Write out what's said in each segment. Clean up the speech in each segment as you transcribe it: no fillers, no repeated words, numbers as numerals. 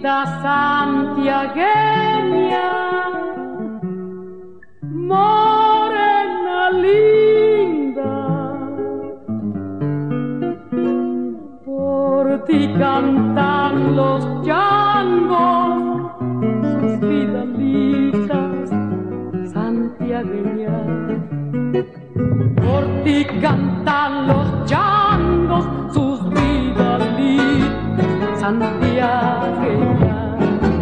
Rosita santiagueña, morena linda, por ti cantan los changos sus vidalitas santiagueñas. Por ti cantan los changos sus vidalitas santiagueñas.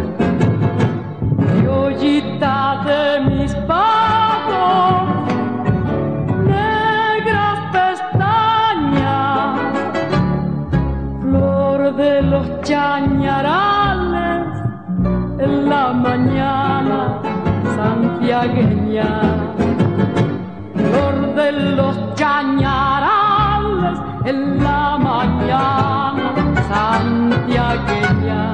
Criollita de mis pagos, negras pestañas, flor de los chañarales en la mañana santiagueña. Flor de los chañarales en la mañana santiagueña.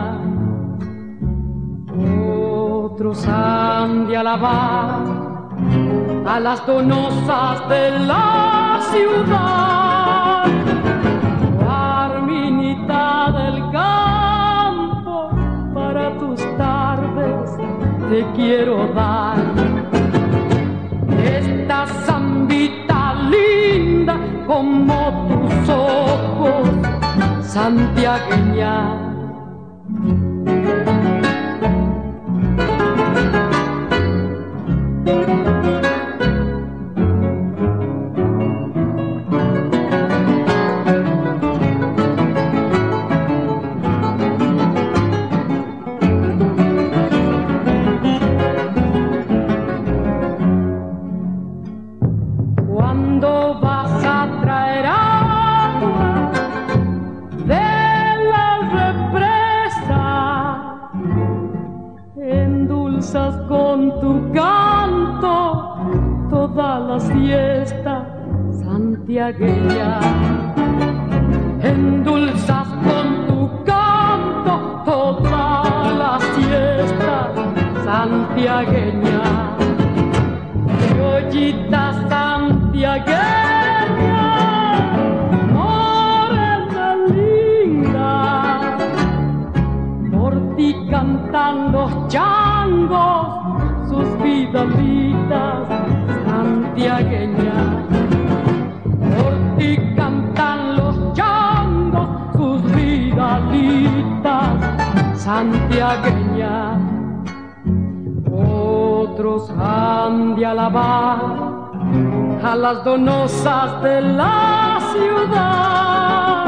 Otros han de alabar a las donosas de la ciudad, Carminita del campo, para tus tardes te quiero dar esta zambita linda como tus ojos santiagueña. ¿Cuándo vas a traer agua de la represa? Endulzas con tu canto toda la siesta santiagueña. Endulzas con tu canto toda la siesta santiagueña. Criollita santiagueña, morena linda, por ti cantan los changos sus vidalitas santiagueñas. Por ti cantan los changos sus vidalitas santiagueñas. Otros han de alabar a las donosas de la ciudad,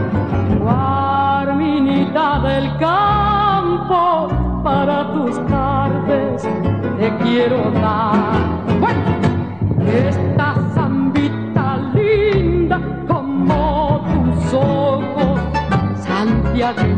Carminita del campo, para tus tardes te quiero dar. Bueno, esta zambita linda como tus ojos santiagueños.